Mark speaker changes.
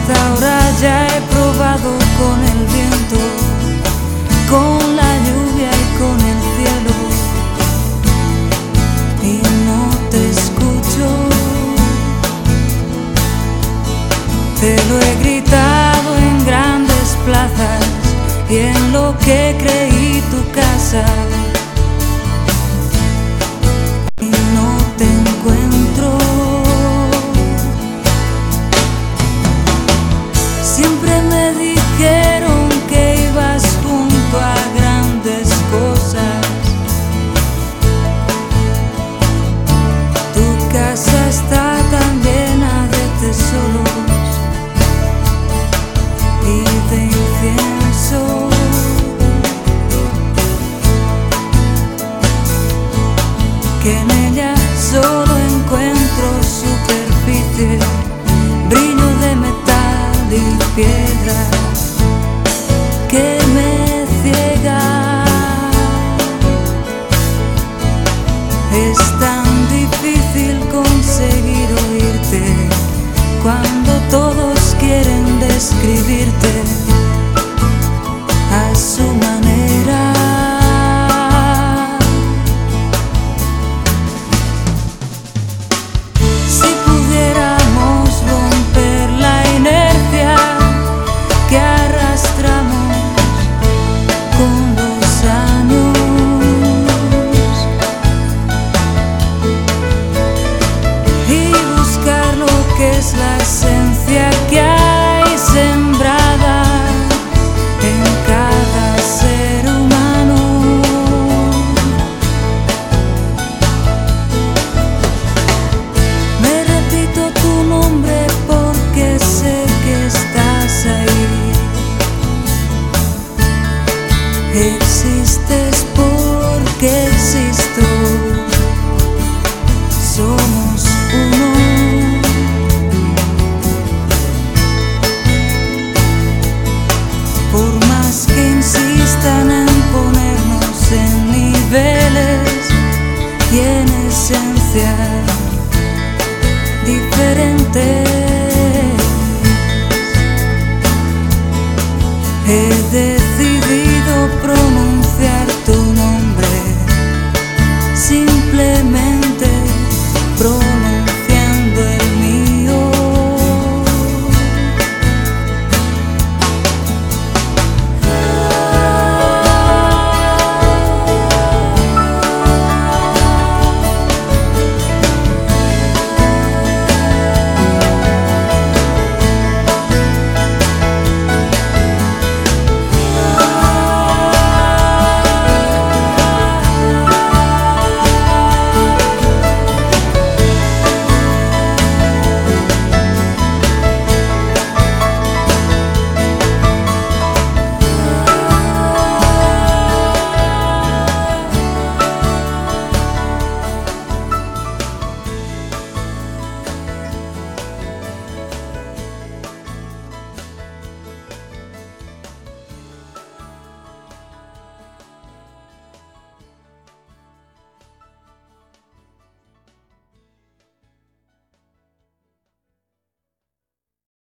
Speaker 1: Hasta ahora ya he probado con el viento, con la lluvia y con el cielo, y no te escucho. Te lo he gritado en grandes plazas y en lo que creí tu casa, y no te encuentro. Siempre me dijeron que ibas junto a grandes cosas. Tu casa está tan llena de tesoros y de incienso, que en ella solo encuentro superficie, brillo de metal y piedra que me ciega. Es tan difícil conseguir oírte cuando